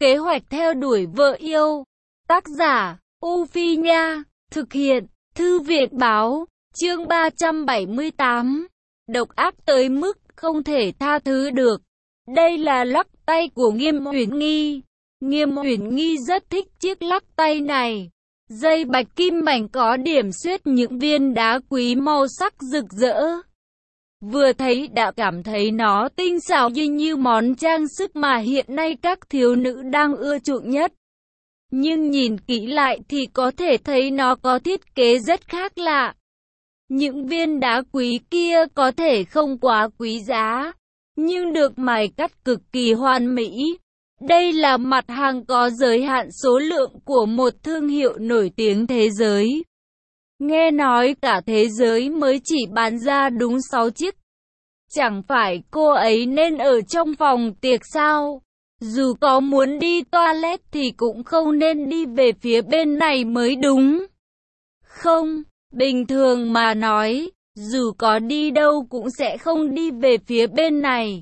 Kế hoạch theo đuổi vợ yêu. Tác giả, U Phi Nha. Thực hiện, Thư viện Báo. Chương 378. Độc ác tới mức không thể tha thứ được. Đây là lắc tay của Nghiêm Uyển Nghi. Nghiêm Uyển Nghi rất thích chiếc lắc tay này. Dây bạch kim mảnh có điểm xuyết những viên đá quý màu sắc rực rỡ. Vừa thấy đã cảm thấy nó tinh xảo như món trang sức mà hiện nay các thiếu nữ đang ưa chuộng nhất. Nhưng nhìn kỹ lại thì có thể thấy nó có thiết kế rất khác lạ. Những viên đá quý kia có thể không quá quý giá, nhưng được mài cắt cực kỳ hoàn mỹ. Đây là mặt hàng có giới hạn số lượng của một thương hiệu nổi tiếng thế giới. Nghe nói cả thế giới mới chỉ bán ra đúng 6 chiếc. Chẳng phải cô ấy nên ở trong phòng tiệc sao? Dù có muốn đi toilet thì cũng không nên đi về phía bên này mới đúng. Không, bình thường mà nói, dù có đi đâu cũng sẽ không đi về phía bên này.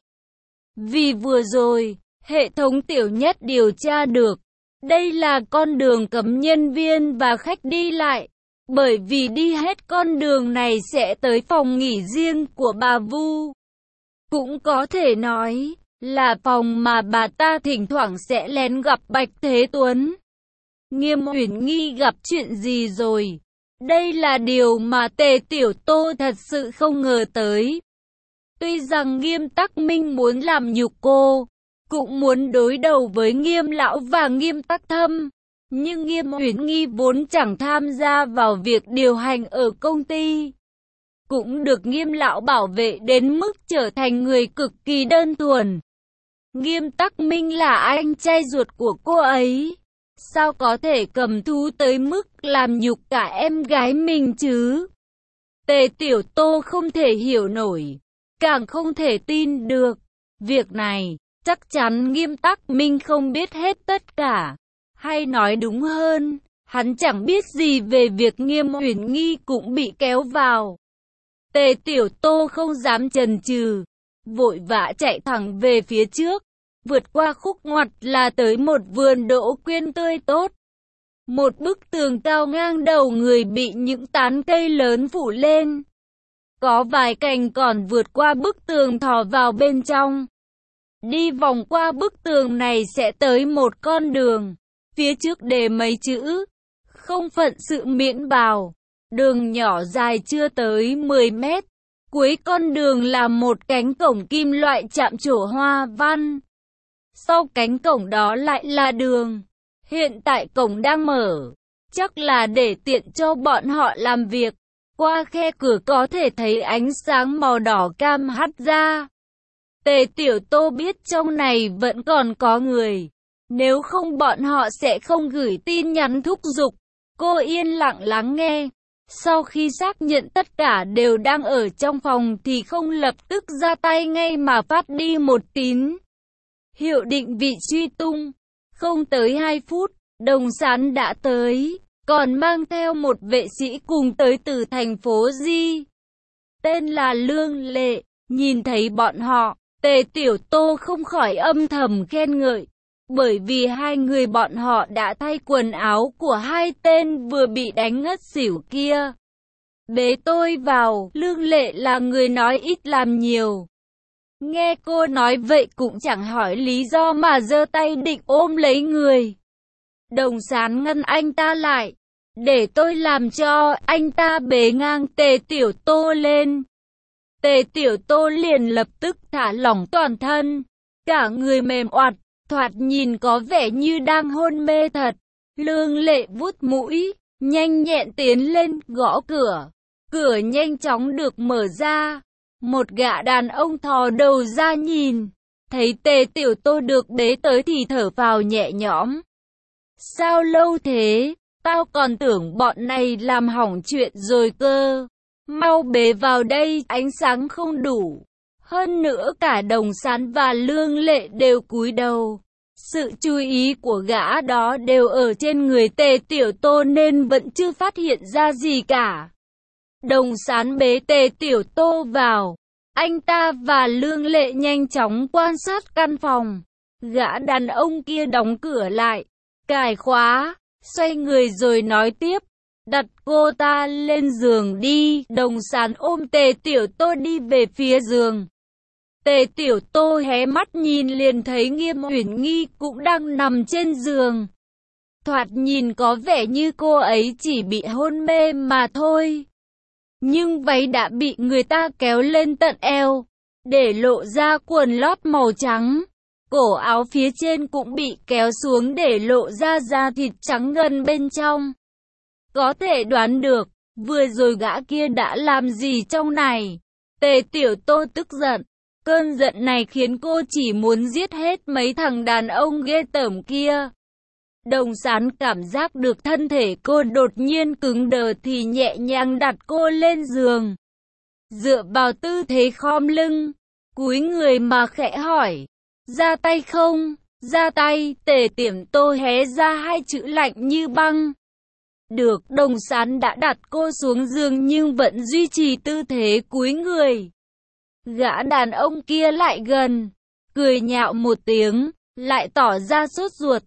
Vì vừa rồi, hệ thống tiểu nhất điều tra được, đây là con đường cấm nhân viên và khách đi lại. Bởi vì đi hết con đường này sẽ tới phòng nghỉ riêng của bà Vu. Cũng có thể nói là phòng mà bà ta thỉnh thoảng sẽ lén gặp Bạch Thế Tuấn. Nghiêm Uyển Nghi gặp chuyện gì rồi? Đây là điều mà Tề Tiểu Tô thật sự không ngờ tới. Tuy rằng Nghiêm Tắc Minh muốn làm nhục cô, cũng muốn đối đầu với Nghiêm Lão và Nghiêm Tắc Thâm, nhưng Nghiêm Uyển Nghi vốn chẳng tham gia vào việc điều hành ở công ty. Cũng được Nghiêm Lão bảo vệ đến mức trở thành người cực kỳ đơn thuần. Nghiêm Tắc Minh là anh trai ruột của cô ấy. Sao có thể cầm thú tới mức làm nhục cả em gái mình chứ? Tề Tiểu Tô không thể hiểu nổi, càng không thể tin được. Việc này, chắc chắn Nghiêm Tắc Minh không biết hết tất cả. Hay nói đúng hơn, hắn chẳng biết gì về việc Nghiêm Uyển Nghi cũng bị kéo vào. Tề Tiểu Tô không dám chần chừ, vội vã chạy thẳng về phía trước, vượt qua khúc ngoặt là tới một vườn đỗ quyên tươi tốt. Một bức tường cao ngang đầu người bị những tán cây lớn phủ lên. Có vài cành còn vượt qua bức tường thò vào bên trong. Đi vòng qua bức tường này sẽ tới một con đường. Phía trước đề mấy chữ, không phận sự miễn bào. Đường nhỏ dài chưa tới 10 mét. Cuối con đường là một cánh cổng kim loại chạm trổ hoa văn. Sau cánh cổng đó lại là đường. Hiện tại cổng đang mở, chắc là để tiện cho bọn họ làm việc. Qua khe cửa có thể thấy ánh sáng màu đỏ cam hắt ra. Tề Tiểu Tô biết trong này vẫn còn có người. Nếu không bọn họ sẽ không gửi tin nhắn thúc giục. Cô yên lặng lắng nghe. Sau khi xác nhận tất cả đều đang ở trong phòng thì không lập tức ra tay ngay mà phát đi một tín hiệu định vị truy tung. Không tới 2 phút, Đồng Sán đã tới, còn mang theo một vệ sĩ cùng tới từ thành phố Di. Tên là Lương Lệ. Nhìn thấy bọn họ, Tề Tiểu Tô không khỏi âm thầm khen ngợi. Bởi vì hai người bọn họ đã thay quần áo của hai tên vừa bị đánh ngất xỉu kia. Bế tôi vào. Lương Lệ là người nói ít làm nhiều. Nghe cô nói vậy cũng chẳng hỏi lý do mà giơ tay định ôm lấy người. Đồng Sán ngăn anh ta lại. Để tôi làm cho. Anh ta bế ngang Tề Tiểu Tô lên. Tề Tiểu Tô liền lập tức thả lỏng toàn thân. Cả người mềm oặt, thoạt nhìn có vẻ như đang hôn mê thật. Lương Lệ vuốt mũi, nhanh nhẹn tiến lên, gõ cửa. Cửa nhanh chóng được mở ra. Một gã đàn ông thò đầu ra nhìn. Thấy Tề Tiểu Tô được bế tới thì thở phào nhẹ nhõm. Sao lâu thế? Tao còn tưởng bọn này làm hỏng chuyện rồi cơ. Mau bế vào đây, ánh sáng không đủ. Hơn nữa cả Đồng Sán và Lương Lệ đều cúi đầu. Sự chú ý của gã đó đều ở trên người Tề Tiểu Tô nên vẫn chưa phát hiện ra gì cả. Đồng Sán bế Tề Tiểu Tô vào. Anh ta và Lương Lệ nhanh chóng quan sát căn phòng. Gã đàn ông kia đóng cửa lại, cài khóa, xoay người rồi nói tiếp. Đặt cô ta lên giường đi. Đồng Sán ôm Tề Tiểu Tô đi về phía giường. Tề Tiểu Tô hé mắt nhìn liền thấy Nghiêm Uyển Nghi cũng đang nằm trên giường. Thoạt nhìn có vẻ như cô ấy chỉ bị hôn mê mà thôi. Nhưng váy đã bị người ta kéo lên tận eo, để lộ ra quần lót màu trắng. Cổ áo phía trên cũng bị kéo xuống để lộ ra da thịt trắng ngần bên trong. Có thể đoán được, vừa rồi gã kia đã làm gì trong này. Tề Tiểu Tô tức giận. Cơn giận này khiến cô chỉ muốn giết hết mấy thằng đàn ông ghê tởm kia. Đồng Sán cảm giác được thân thể cô đột nhiên cứng đờ thì nhẹ nhàng đặt cô lên giường. Dựa vào tư thế khom lưng, cúi người mà khẽ hỏi. Ra tay không? Ra tay. Tề Tiểu Tô hé ra hai chữ lạnh như băng. Được. Đồng Sán đã đặt cô xuống giường nhưng vẫn duy trì tư thế cúi người. Gã đàn ông kia lại gần, cười nhạo một tiếng, lại tỏ ra sốt ruột.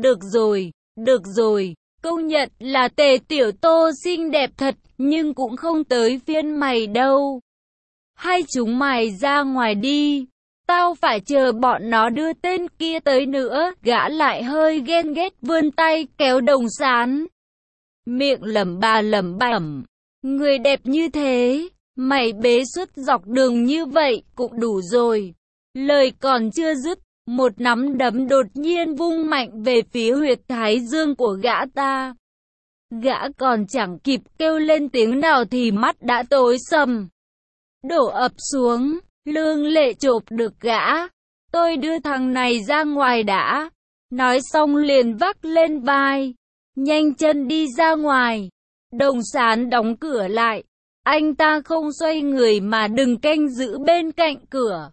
Được rồi, công nhận là Tề Tiểu Tô xinh đẹp thật, nhưng cũng không tới phiên mày đâu. Hay chúng mày ra ngoài đi, tao phải chờ bọn nó đưa tên kia tới nữa. Gã lại hơi ghen ghét vươn tay kéo Đồng Sán. Miệng lẩm bẩm, người đẹp như thế, mày bế suốt dọc đường như vậy cũng đủ rồi. Lời còn chưa dứt, một nắm đấm đột nhiên vung mạnh về phía huyệt thái dương của gã ta. Gã còn chẳng kịp kêu lên tiếng nào thì mắt đã tối sầm, đổ ập xuống. Lương Lệ chộp được gã. Tôi đưa thằng này ra ngoài đã. Nói xong liền vác lên vai, nhanh chân đi ra ngoài. Đồng Sán đóng cửa lại. Anh ta không xoay người mà đừng canh giữ bên cạnh cửa.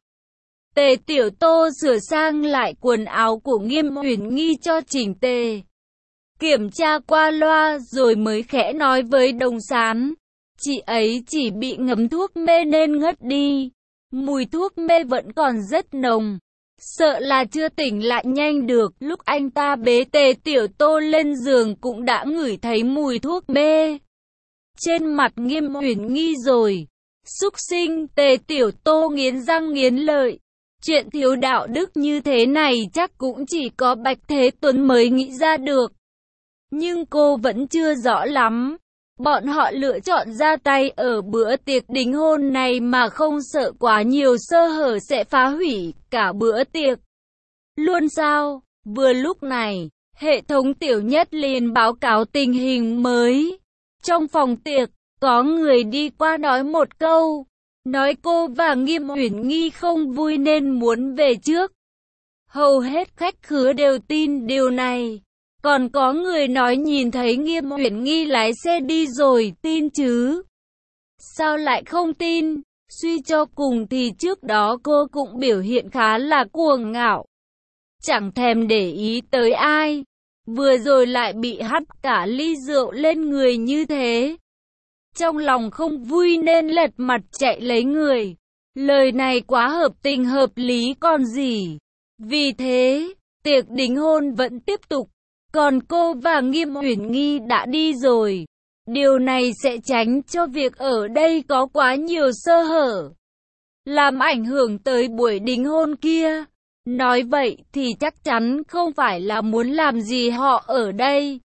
Tề Tiểu Tô sửa sang lại quần áo của Nghiêm Uyển Nghi cho chỉnh tề. Kiểm tra qua loa rồi mới khẽ nói với Đồng Sán. Chị ấy chỉ bị ngấm thuốc mê nên ngất đi. Mùi thuốc mê vẫn còn rất nồng. Sợ là chưa tỉnh lại nhanh được. Lúc anh ta bế Tề Tiểu Tô lên giường cũng đã ngửi thấy mùi thuốc mê trên mặt Nghiêm Uyển Nghi rồi. Súc sinh. Tề Tiểu Tô nghiến răng nghiến lợi. Chuyện thiếu đạo đức như thế này chắc cũng chỉ có Bạch Thế Tuấn mới nghĩ ra được. Nhưng cô vẫn chưa rõ lắm. Bọn họ lựa chọn ra tay ở bữa tiệc đính hôn này mà không sợ quá nhiều sơ hở sẽ phá hủy cả bữa tiệc luôn sao? Vừa lúc này, hệ thống Tiểu Nhất liền báo cáo tình hình mới. Trong phòng tiệc, có người đi qua nói một câu, nói cô và Nghiêm Uyển Nghi không vui nên muốn về trước. Hầu hết khách khứa đều tin điều này. Còn có người nói nhìn thấy Nghiêm Uyển Nghi lái xe đi rồi, tin chứ? Sao lại không tin? Suy cho cùng thì trước đó cô cũng biểu hiện khá là cuồng ngạo, chẳng thèm để ý tới ai. Vừa rồi lại bị hắt cả ly rượu lên người như thế. Trong lòng không vui nên lật mặt chạy lấy người. Lời này quá hợp tình hợp lý còn gì. Vì thế, tiệc đính hôn vẫn tiếp tục. Còn cô và Nghiêm Uyển Nghi đã đi rồi. Điều này sẽ tránh cho việc ở đây có quá nhiều sơ hở, làm ảnh hưởng tới buổi đính hôn kia. Nói vậy thì chắc chắn không phải là muốn làm gì họ ở đây,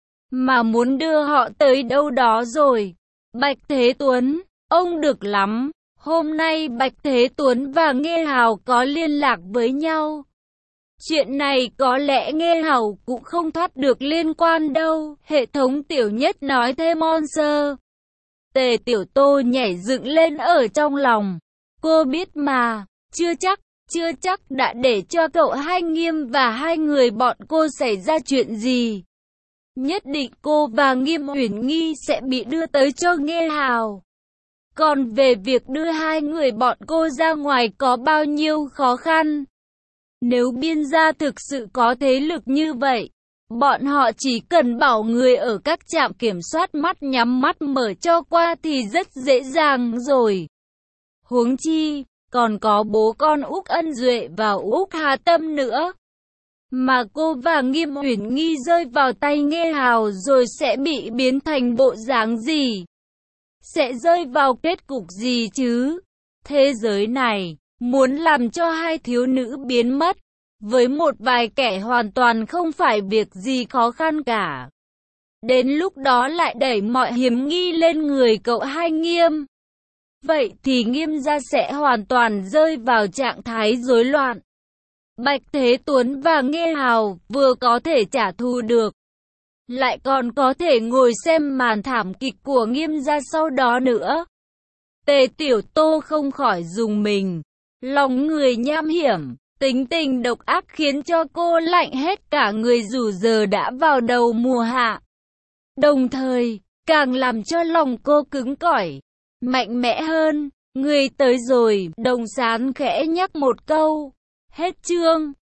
mà muốn đưa họ tới đâu đó rồi. Bạch Thế Tuấn, ông được lắm. Hôm nay Bạch Thế Tuấn và Nghê Hào có liên lạc với nhau. Chuyện này có lẽ Nghê Hào cũng không thoát được liên quan đâu. Hệ thống Tiểu Nhất nói thêm on sơ. Tề Tiểu Tô nhảy dựng lên ở trong lòng. Cô biết mà, chưa chắc đã để cho cậu Hai Nghiêm và hai người bọn cô xảy ra chuyện gì. Nhất định cô và Nghiêm Uyển Nghi sẽ bị đưa tới cho Nghê Hào. Còn về việc đưa hai người bọn cô ra ngoài có bao nhiêu khó khăn, nếu biên gia thực sự có thế lực như vậy, bọn họ chỉ cần bảo người ở các trạm kiểm soát mắt nhắm mắt mở cho qua thì rất dễ dàng rồi. Huống chi, còn có bố con Úc Ân Duệ và Úc Hà Tâm nữa. mà cô và Nghiêm Uyển Nghi rơi vào tay Nghê Hào rồi sẽ bị biến thành bộ dáng gì? Sẽ rơi vào kết cục gì chứ? Thế giới này, muốn làm cho hai thiếu nữ biến mất, với một vài kẻ hoàn toàn không phải việc gì khó khăn cả. Đến lúc đó lại đẩy mọi hiểm nghi lên người cậu hai Nghiêm. Vậy thì Nghiêm gia sẽ hoàn toàn rơi vào trạng thái rối loạn. Bạch Thế Tuấn và Nghê Hào vừa có thể trả thù được, lại còn có thể ngồi xem màn thảm kịch của Nghiêm gia sau đó nữa. Tề Tiểu Tô không khỏi rùng mình. Lòng người nham hiểm, tính tình độc ác khiến cho cô lạnh hết cả người dù giờ đã vào đầu mùa hạ. Đồng thời, càng làm cho lòng cô cứng cỏi, mạnh mẽ hơn. Người tới rồi, Đồng Sán khẽ nhắc một câu. Hết chương.